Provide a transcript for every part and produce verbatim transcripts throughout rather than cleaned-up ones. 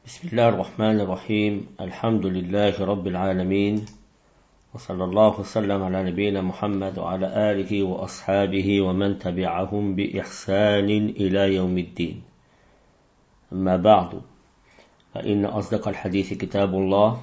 بسم الله الرحمن الرحيم الحمد لله رب العالمين وصلى الله وسلم على نبينا محمد وعلى آله وأصحابه ومن تبعهم بإحسان إلى يوم الدين. أما بعد فإن أصدق الحديث كتاب الله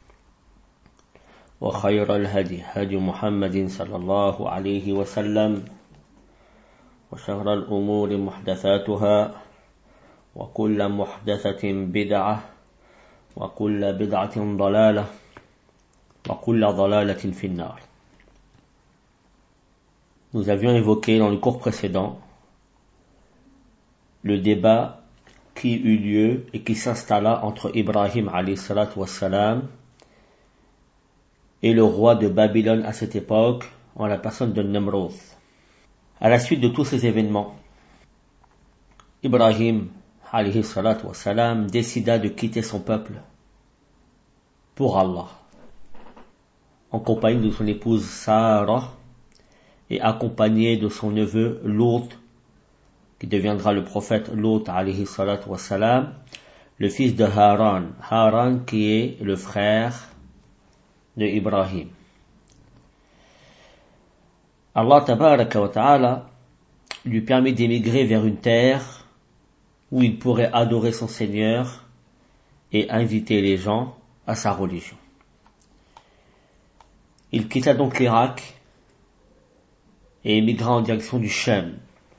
وخير الهدي هدي محمد صلى الله عليه وسلم وشر الأمور محدثاتها وكل محدثة بدعة وكل بدعة ضلالة وكل ضلالة في النار. Nous avions évoqué dans le cours précédent le débat qui eut lieu et qui s'installa entre Ibrahim alayhi salatu wassalam et le roi de Babylone à cette époque, en la personne de Nemrod. À la suite de tous ces événements, Ibrahim alayhi salatu wassalam décida de quitter son peuple pour Allah, en compagnie de son épouse Sarah et accompagné de son neveu Lot, qui deviendra le prophète Lot alayhi salatu wassalam, le fils de Haran, Haran qui est le frère de Ibrahim. Allah tabaraka wa ta'ala lui permet d'émigrer vers une terre où il pourrait adorer son Seigneur et inviter les gens à sa religion. Il quitta donc l'Irak et émigra en direction du Shem.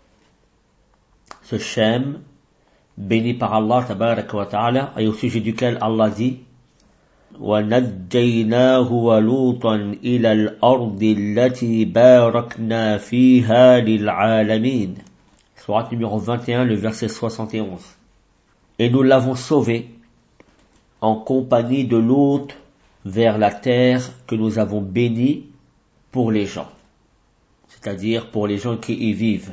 Ce Shem, béni par Allah tabaraka wa ta'ala, et au sujet duquel Allah dit وَنَجَّيْنَاهُ وَلُوطًا إِلَى الْأَرْضِ الَّتِي بَارَكْنَا فِيهَا لِلْعَالَمِينَ. Sourate numéro vingt et un, le verset soixante et onze. Et nous l'avons sauvé en compagnie de Lot vers la terre que nous avons bénie pour les gens, c'est-à-dire pour les gens qui y vivent.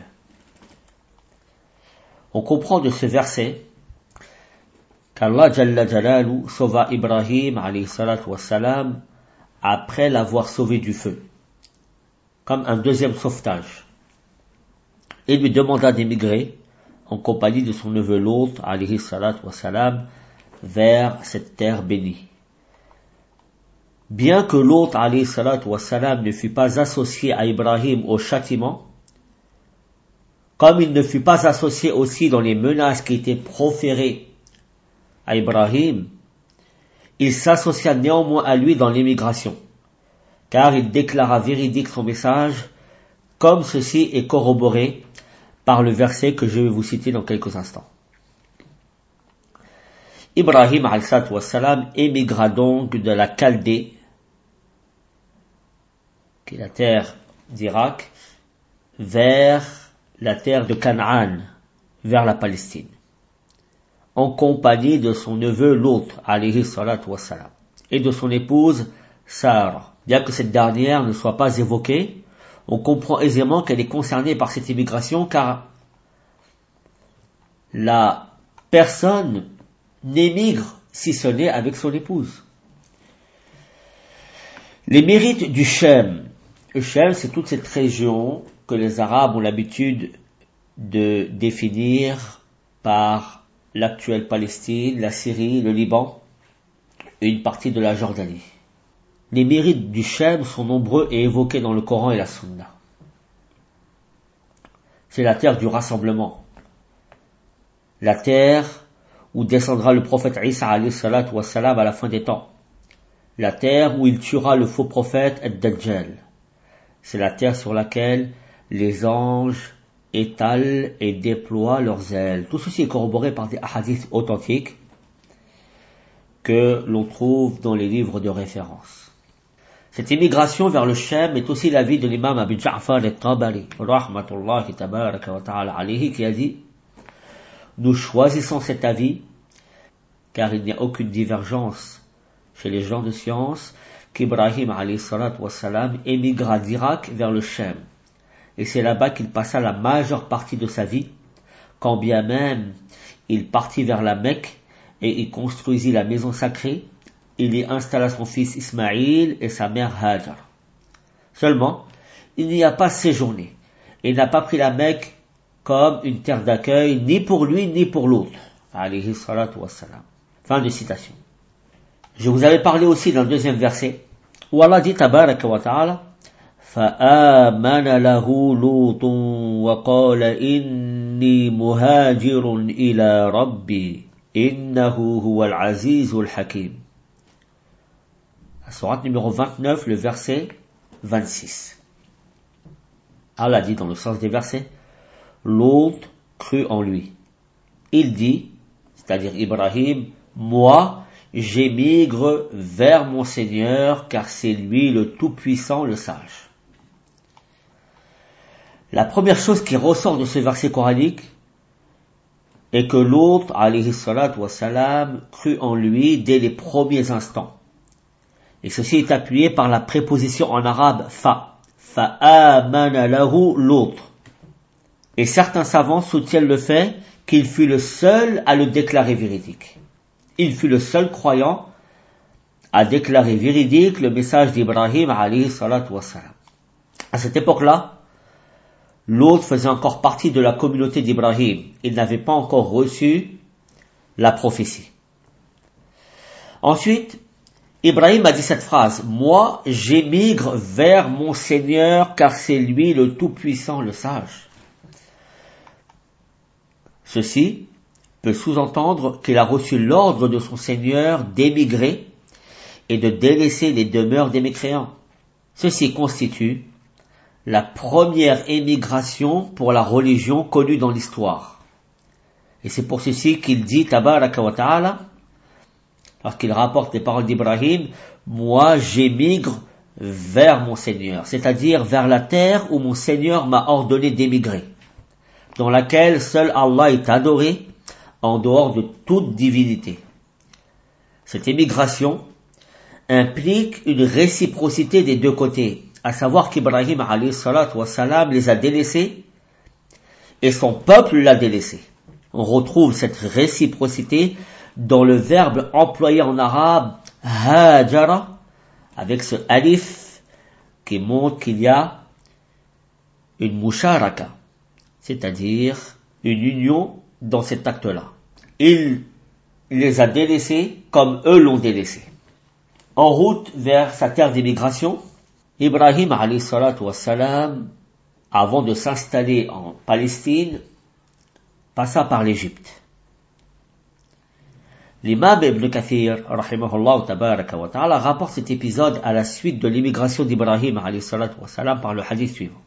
On comprend de ce verset qu'Allah Jalla Jalalu sauva Ibrahim alayhi salatu wassalam après l'avoir sauvé du feu, comme un deuxième sauvetage, et lui demanda d'émigrer en compagnie de son neveu Lot alayhi salatu wassalam vers cette terre bénie. Bien que Lot alayhi salatu wassalam ne fût pas associé à Ibrahim au châtiment, comme il ne fut pas associé aussi dans les menaces qui étaient proférées à Ibrahim, il s'associa néanmoins à lui dans l'émigration, car il déclara véridique son message, comme ceci est corroboré par le verset que je vais vous citer dans quelques instants. Ibrahim alayhi salatu wassalam émigra donc de la Chaldée, qui est la terre d'Irak, vers la terre de Canaan, vers la Palestine, en compagnie de son neveu Lot alayhi salatu wassalam et de son épouse Sarah. Bien que cette dernière ne soit pas évoquée, on comprend aisément qu'elle est concernée par cette immigration, car la personne n'émigre si ce n'est avec son épouse. Les mérites du Shem. Le Shem, c'est toute cette région que les Arabes ont l'habitude de définir par l'actuelle Palestine, la Syrie, le Liban et une partie de la Jordanie. Les mérites du Shem sont nombreux et évoqués dans le Coran et la Sunna. C'est la terre du rassemblement, la terre où descendra le prophète Isa alayhi salatu wassalam à la fin des temps, la terre où il tuera le faux prophète Ad-Dajjal. C'est la terre sur laquelle les anges étalent et déploient leurs ailes. Tout ceci est corroboré par des hadiths authentiques que l'on trouve dans les livres de référence. Cette immigration vers le Shem est aussi l'avis de l'imam Abu Ja'far al-Tabari, rahmatullahi tabaraka wa ta'ala alayhi, qui a dit: nous choisissons cet avis, car il n'y a aucune divergence chez les gens de science, qu'Ibrahim alayhi salatu wassalam émigra d'Irak vers le Shem. Et c'est là-bas qu'il passa la majeure partie de sa vie, quand bien même il partit vers la Mecque et y construisit la maison sacrée. Il y installa son fils Ismaïl et sa mère Hajar. Seulement, il n'y a pas séjourné et n'a pas pris la Mecque comme une terre d'accueil, ni pour lui, ni pour l'autre, alayhi salatu wassalam. Fin de citation. Je vous avais parlé aussi dans le deuxième verset, où Allah dit tabaraka wa ta'ala, فآمن له لوط وقال إني مهاجر إلى ربي إنه هو العزيز الحكيم. La sourate numéro vingt-neuf, le verset vingt-six. Allah dit dans le sens des versets, l'autre crut en lui. Il dit, c'est-à-dire Ibrahim, moi, j'émigre vers mon Seigneur, car c'est lui le Tout-Puissant, le Sage. La première chose qui ressort de ce verset coranique est que l'autre, alayhi salatu wa salam, crut en lui dès les premiers instants. Et ceci est appuyé par la préposition en arabe fa. Fa'amana lahu l'autre. Et certains savants soutiennent le fait qu'il fut le seul à le déclarer véridique. Il fut le seul croyant à déclarer véridique le message d'Ibrahim alayhi salatu wa salam. À cette époque-là, l'autre faisait encore partie de la communauté d'Ibrahim. Il n'avait pas encore reçu la prophétie. Ensuite, Ibrahim a dit cette phrase, moi, j'émigre vers mon Seigneur, car c'est lui le Tout-Puissant, le Sage. Ceci peut sous-entendre qu'il a reçu l'ordre de son Seigneur d'émigrer et de délaisser les demeures des mécréants. Ceci constitue la première émigration pour la religion connue dans l'histoire. Et c'est pour ceci qu'il dit, tabaraka wa ta'ala, lorsqu'il rapporte les paroles d'Ibrahim, moi j'émigre vers mon Seigneur, c'est-à-dire vers la terre où mon Seigneur m'a ordonné d'émigrer, dans laquelle seul Allah est adoré, en dehors de toute divinité. Cette émigration implique une réciprocité des deux côtés, à savoir qu'Ibrahim alayhi salatu wa salam les a délaissés et son peuple l'a délaissé. On retrouve cette réciprocité dans le verbe employé en arabe hajara, avec ce alif qui montre qu'il y a une musharaka, c'est-à-dire une union dans cet acte-là. Il les a délaissés comme eux l'ont délaissé. En route vers sa terre d'émigration, Ibrahim alayhi salatu wa salam, avant de s'installer en Palestine, passa par l'Égypte. L'imam Ibn Kathir, rahimahullah tabaraka wa ta'ala, rapporte cet épisode à la suite de l'immigration d'Ibrahim alayhi salatu wa salam par le hadith suivant.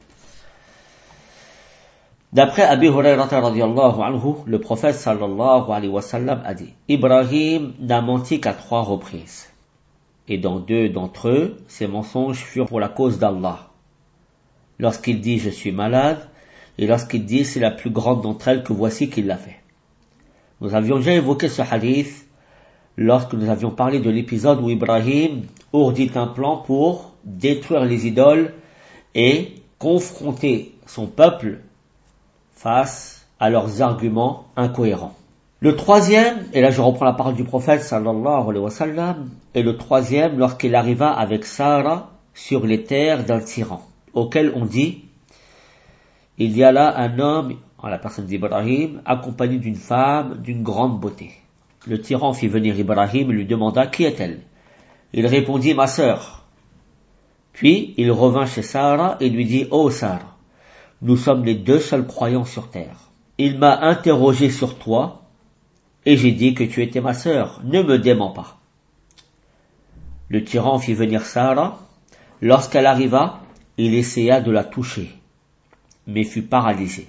D'après Abi Hurayrata radiyallahu anhu, le prophète sallallahu alayhi wa sallam a dit, Ibrahim n'a menti qu'à trois reprises. Et dans deux d'entre eux, ces mensonges furent pour la cause d'Allah. Lorsqu'il dit « je suis malade » et lorsqu'il dit « c'est la plus grande d'entre elles que voici qu'il l'a fait ». Nous avions déjà évoqué ce hadith lorsque nous avions parlé de l'épisode où Ibrahim ourdit un plan pour détruire les idoles et confronter son peuple face à leurs arguments incohérents. Le troisième, et là je reprends la parole du prophète sallallahu alayhi wa sallam, et le troisième lorsqu'il arriva avec Sarah sur les terres d'un tyran, auquel on dit, il y a là un homme, en la personne d'Ibrahim, accompagné d'une femme d'une grande beauté. Le tyran fit venir Ibrahim et lui demanda, qui est-elle? Il répondit, ma sœur. Puis il revint chez Sarah et lui dit, ô Sarah, nous sommes les deux seuls croyants sur terre. Il m'a interrogé sur toi, et j'ai dit que tu étais ma sœur, ne me démens pas. Le tyran fit venir Sarah. Lorsqu'elle arriva, il essaya de la toucher, mais fut paralysé.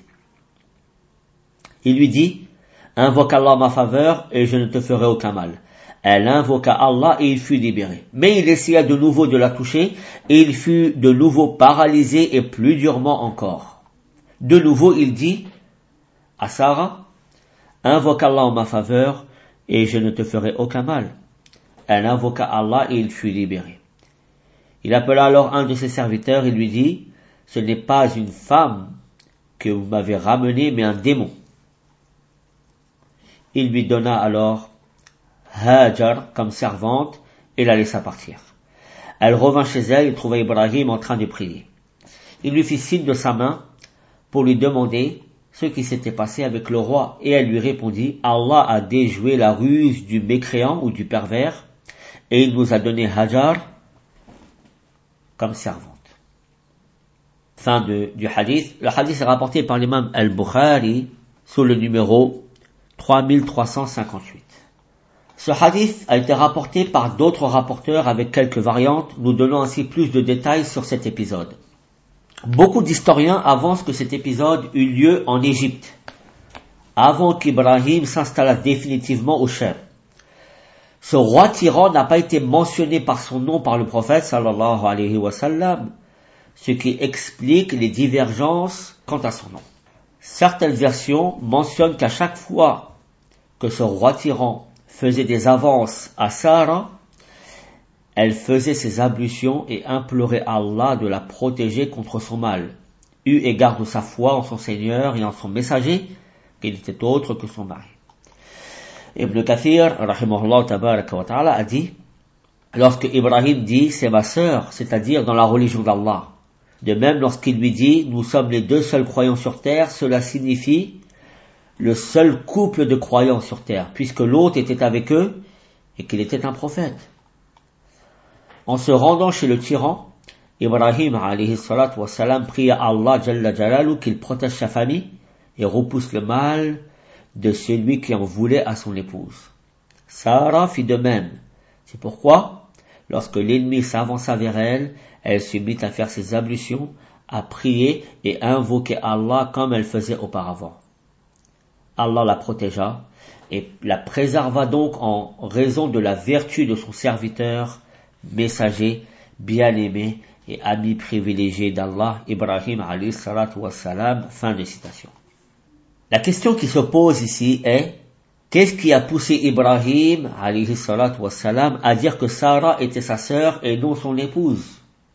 Il lui dit, invoque Allah ma faveur et je ne te ferai aucun mal. Elle invoqua Allah et il fut libéré. Mais il essaya de nouveau de la toucher et il fut de nouveau paralysé et plus durement encore. De nouveau il dit à Sarah, invoque Allah en ma faveur et je ne te ferai aucun mal. Elle invoqua Allah et il fut libéré. Il appela alors un de ses serviteurs et lui dit, ce n'est pas une femme que vous m'avez ramenée, mais un démon. Il lui donna alors Hajar comme servante et la laissa partir. Elle revint chez elle et trouva Ibrahim en train de prier. Il lui fit signe de sa main pour lui demander ce qui s'était passé avec le roi, et elle lui répondit, Allah a déjoué la ruse du mécréant ou du pervers, et il nous a donné Hajar comme servante. Fin de, du hadith. Le hadith est rapporté par l'imam al-Bukhari sous le numéro trois mille trois cent cinquante-huit. Ce hadith a été rapporté par d'autres rapporteurs avec quelques variantes, nous donnant ainsi plus de détails sur cet épisode. Beaucoup d'historiens avancent que cet épisode eut lieu en Égypte, avant qu'Ibrahim s'installa définitivement au Cham. Ce roi tyran n'a pas été mentionné par son nom par le prophète sallallahu alayhi wa sallam, ce qui explique les divergences quant à son nom. Certaines versions mentionnent qu'à chaque fois que ce roi tyran faisait des avances à Sarah, elle faisait ses ablutions et implorait Allah de la protéger contre son mal, eu égard de sa foi en son Seigneur et en son messager, qu'il n'était autre que son mari. Ibn Kathir, rahimahullah tabaraka wa ta'ala, a dit, lorsque Ibrahim dit, c'est ma sœur, c'est-à-dire dans la religion d'Allah. De même, lorsqu'il lui dit, nous sommes les deux seuls croyants sur terre, cela signifie le seul couple de croyants sur terre, puisque l'autre était avec eux et qu'il était un prophète. En se rendant chez le tyran, Ibrahim alayhi salatu wa salam prie à Allah jalla jalalu qu'il protège sa famille et repousse le mal de celui qui en voulait à son épouse. Sarah fit de même. C'est pourquoi, lorsque l'ennemi s'avança vers elle, elle se mit à faire ses ablutions, à prier et à invoquer Allah comme elle faisait auparavant. Allah la protégea et la préserva donc en raison de la vertu de son serviteur, messager, bien-aimé et ami privilégié d'Allah, Ibrahim alayhi salatu wa salam. Fin de citation. La question qui se pose ici est, qu'est-ce qui a poussé Ibrahim alayhi salatu wa salam à dire que Sarah était sa sœur et non son épouse?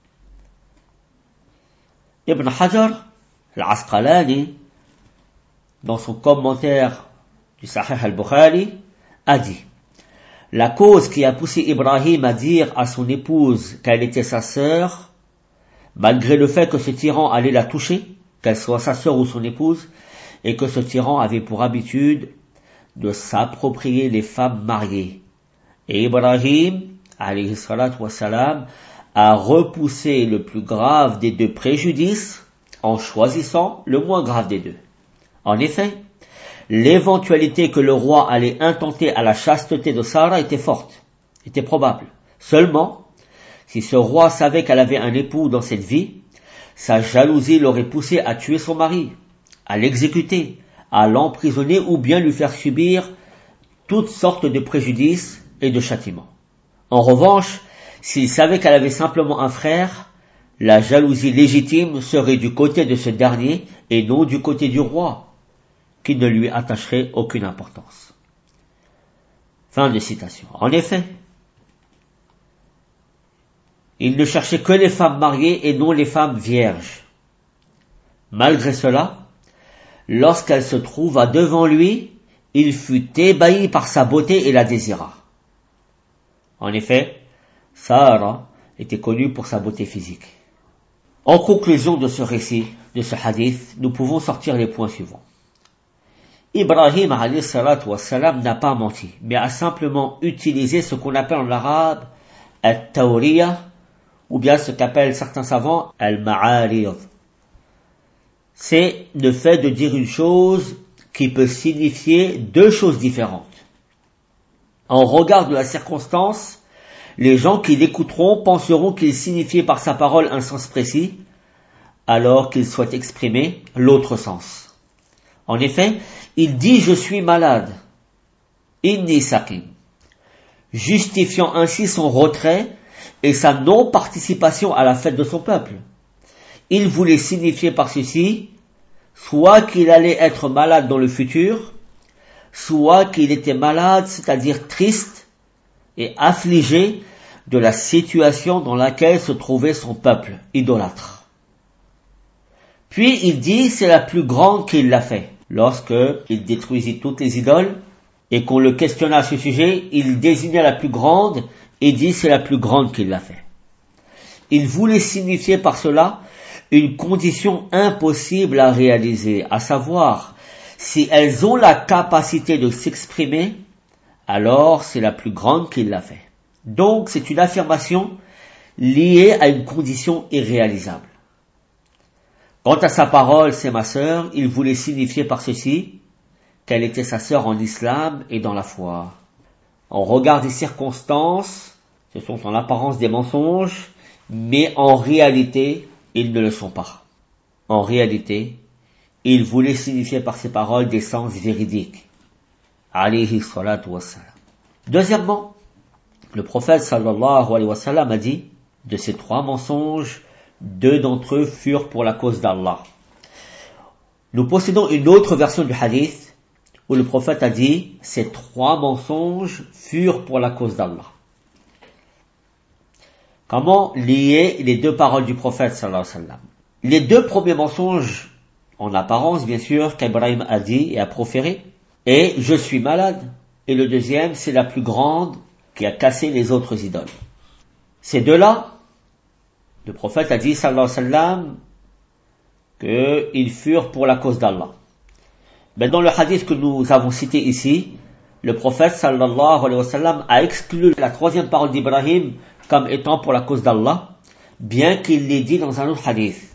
Ibn Hajar al-Asqalani, dans son commentaire du Sahih al-Bukhari, a dit, la cause qui a poussé Ibrahim à dire à son épouse qu'elle était sa sœur, malgré le fait que ce tyran allait la toucher, qu'elle soit sa sœur ou son épouse, et que ce tyran avait pour habitude de s'approprier les femmes mariées. Et Ibrahim, alayhi salatu wa salam, a repoussé le plus grave des deux préjudices en choisissant le moins grave des deux. En effet, l'éventualité que le roi allait intenter à la chasteté de Sarah était forte, était probable. Seulement, si ce roi savait qu'elle avait un époux dans cette vie, sa jalousie l'aurait poussé à tuer son mari, à l'exécuter, à l'emprisonner ou bien lui faire subir toutes sortes de préjudices et de châtiments. En revanche, s'il savait qu'elle avait simplement un frère, la jalousie légitime serait du côté de ce dernier et non du côté du roi, qui ne lui attacherait aucune importance. Fin de citation. En effet, il ne cherchait que les femmes mariées et non les femmes vierges. Malgré cela, lorsqu'elle se trouva devant lui, il fut ébahi par sa beauté et la désira. En effet, Sarah était connue pour sa beauté physique. En conclusion de ce récit, de ce hadith, nous pouvons sortir les points suivants. Ibrahim alayhi salatu wa salam n'a pas menti, mais a simplement utilisé ce qu'on appelle en arabe al-tawriya, ou bien ce qu'appellent certains savants al-ma'arid. C'est le fait de dire une chose qui peut signifier deux choses différentes. En regard de la circonstance, les gens qui l'écouteront penseront qu'il signifiait par sa parole un sens précis, alors qu'il souhaite exprimer l'autre sens. En effet, il dit « je suis malade », inni saqim, justifiant ainsi son retrait et sa non-participation à la fête de son peuple. Il voulait signifier par ceci soit qu'il allait être malade dans le futur, soit qu'il était malade, c'est-à-dire triste et affligé de la situation dans laquelle se trouvait son peuple idolâtre. Puis il dit c'est la plus grande qu'il l'a fait. Lorsque il détruisit toutes les idoles et qu'on le questionna à ce sujet, il désigna la plus grande et dit c'est la plus grande qu'il l'a fait. Il voulait signifier par cela une condition impossible à réaliser, à savoir, si elles ont la capacité de s'exprimer, alors c'est la plus grande qui l'a fait. Donc c'est une affirmation liée à une condition irréalisable. Quant à sa parole, c'est ma sœur, il voulait signifier par ceci qu'elle était sa sœur en islam et dans la foi. On regarde les circonstances, ce sont en apparence des mensonges, mais en réalité, ils ne le sont pas. En réalité, il voulait signifier par ses paroles des sens véridiques. Alayhi salatu wassalam. Deuxièmement, le prophète sallallahu alayhi wa sallam a dit, de ces trois mensonges, deux d'entre eux furent pour la cause d'Allah. Nous possédons une autre version du hadith, où le prophète a dit, ces trois mensonges furent pour la cause d'Allah. Comment lier les deux paroles du prophète sallallahu alayhi wa sallam? Les deux premiers mensonges, en apparence bien sûr, qu'Ibrahim a dit et a proféré, et je suis malade. Et le deuxième, c'est la plus grande qui a cassé les autres idoles. Ces deux-là, le prophète a dit sallallahu alayhi wa sallam qu'ils furent pour la cause d'Allah. Mais dans le hadith que nous avons cité ici, le prophète sallallahu alayhi wa sallam a exclu la troisième parole d'Ibrahim comme étant pour la cause d'Allah, bien qu'il l'ait dit dans un autre hadith.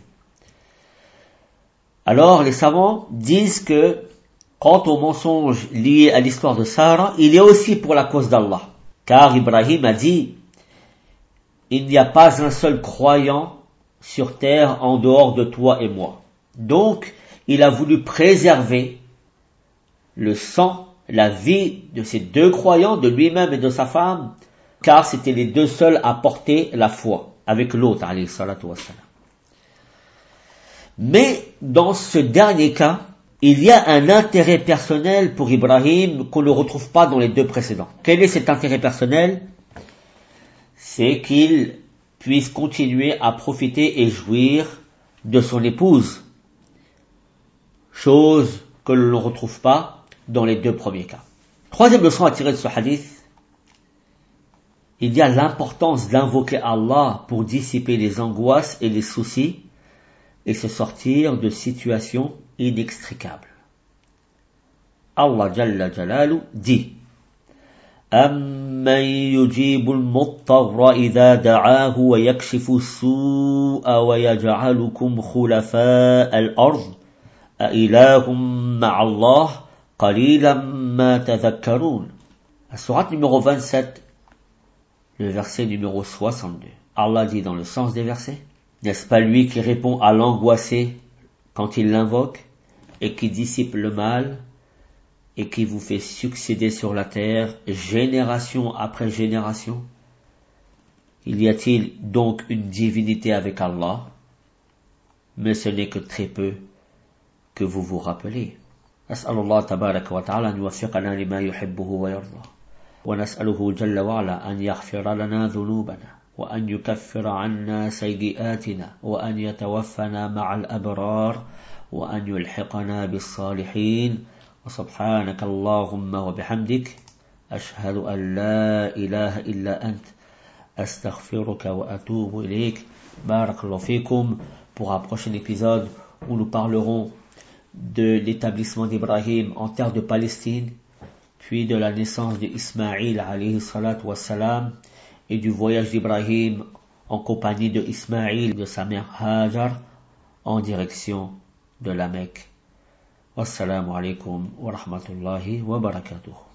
Alors les savants disent que quant au mensonge lié à l'histoire de Sarah, il est aussi pour la cause d'Allah. Car Ibrahim a dit, il n'y a pas un seul croyant sur terre en dehors de toi et moi. Donc, il a voulu préserver le sang, la vie de ces deux croyants, de lui-même et de sa femme, car c'étaient les deux seuls à porter la foi, avec l'autre, alayhi salatu wassalam. Mais, dans ce dernier cas, il y a un intérêt personnel pour Ibrahim qu'on ne retrouve pas dans les deux précédents. Quel est cet intérêt personnel? C'est qu'il puisse continuer à profiter et jouir de son épouse. Chose que l'on ne retrouve pas dans les deux premiers cas. Troisième leçon à tirer de ce hadith, il y a l'importance d'invoquer Allah pour dissiper les angoisses et les soucis et se sortir de situations inextricables. Allah Jalla Jalalu dit أَمَّنْ يُجِيبُ الْمُضْطَرَّ إِذَا دَعَاهُ وَيَكْشِفُ السُّوءَ وَيَجْعَلُكُمْ خُلَفَاءَ الْأَرْضِ أَإِلَٰهٌ مَعَ اللَّهِ قَلِيلًا مَا تَذَكَّرُونَ. La sourate numéro vingt-sept, le verset numéro soixante-deux. Allah dit dans le sens des versets, n'est-ce pas lui qui répond à l'angoissé quand il l'invoque et qui dissipe le mal et qui vous fait succéder sur la terre génération après génération? Il y a-t-il donc une divinité avec Allah? Mais ce n'est que très peu que vous vous rappelez. أسأل الله تبارك وتعالى أن يوفقنا لما يحبه ويرضى ونسأله جل وعلا أن يغفر لنا ذنوبنا وأن يكفر عنا سيئاتنا وأن يتوفنا مع الأبرار وأن يلحقنا بالصالحين وسبحانك اللهم وبحمدك أشهد أن لا إله إلا أنت أستغفرك وأتوب إليك. بارك الله فيكم. Pour un prochain épisode où nous parlerons de l'établissement d'Ibrahim en terre de Palestine, puis de la naissance d'Ismaïl alayhi salatu wassalam et du voyage d'Ibrahim en compagnie de Ismaïl et de sa mère Hajar en direction de la Mecque. Wassalamu alaikum wa rahmatullahi wa barakatuh.